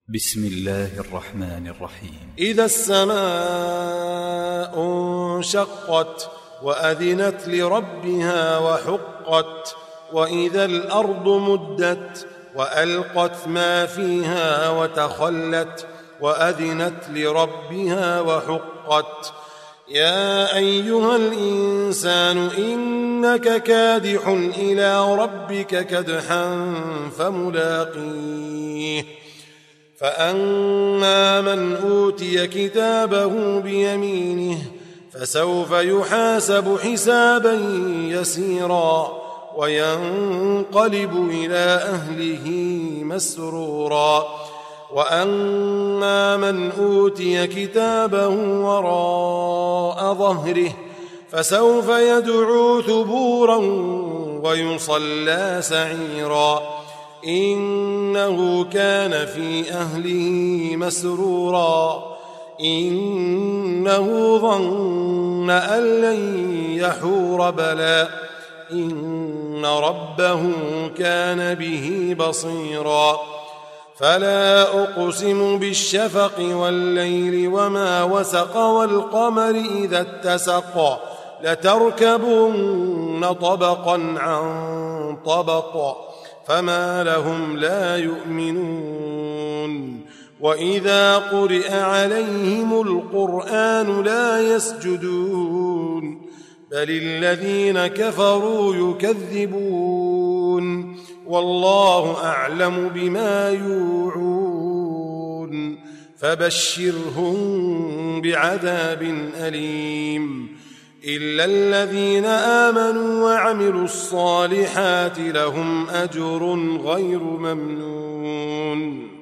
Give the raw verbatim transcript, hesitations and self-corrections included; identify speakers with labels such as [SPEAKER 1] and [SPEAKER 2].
[SPEAKER 1] بسم الله الرحمن الرحيم.
[SPEAKER 2] إذا السماء انشقت وأذنت لربها وحقت وإذا الأرض مدت وألقت ما فيها وتخلت وأذنت لربها وحقت. يا أيها الإنسان إنك كادح إلى ربك كدحا فملاقيه. فأما من أوتي كتابه بيمينه فسوف يحاسب حسابا يسيرا وينقلب إلى أهله مسرورا. وأما من أوتي كتابه وراء ظهره فسوف يدعو ثبورا ويصلى سعيرا إنه كان في أهله مسرورا إنه ظن أن لن يحور بلى إن ربه كان به بصيرا. فلا أقسم بالشفق والليل وما وسق والقمر إذا اتسق لتركبن طبقا عن طبق فما لهم لا يؤمنون. وإذا قرئ عليهم القرآن لا يسجدون بل الذين كفروا يكذبون والله أعلم بما يوعون. فبشرهم بعذاب أليم إلا الذين آمنوا وعملوا الصالحات لهم أجر غير ممنون.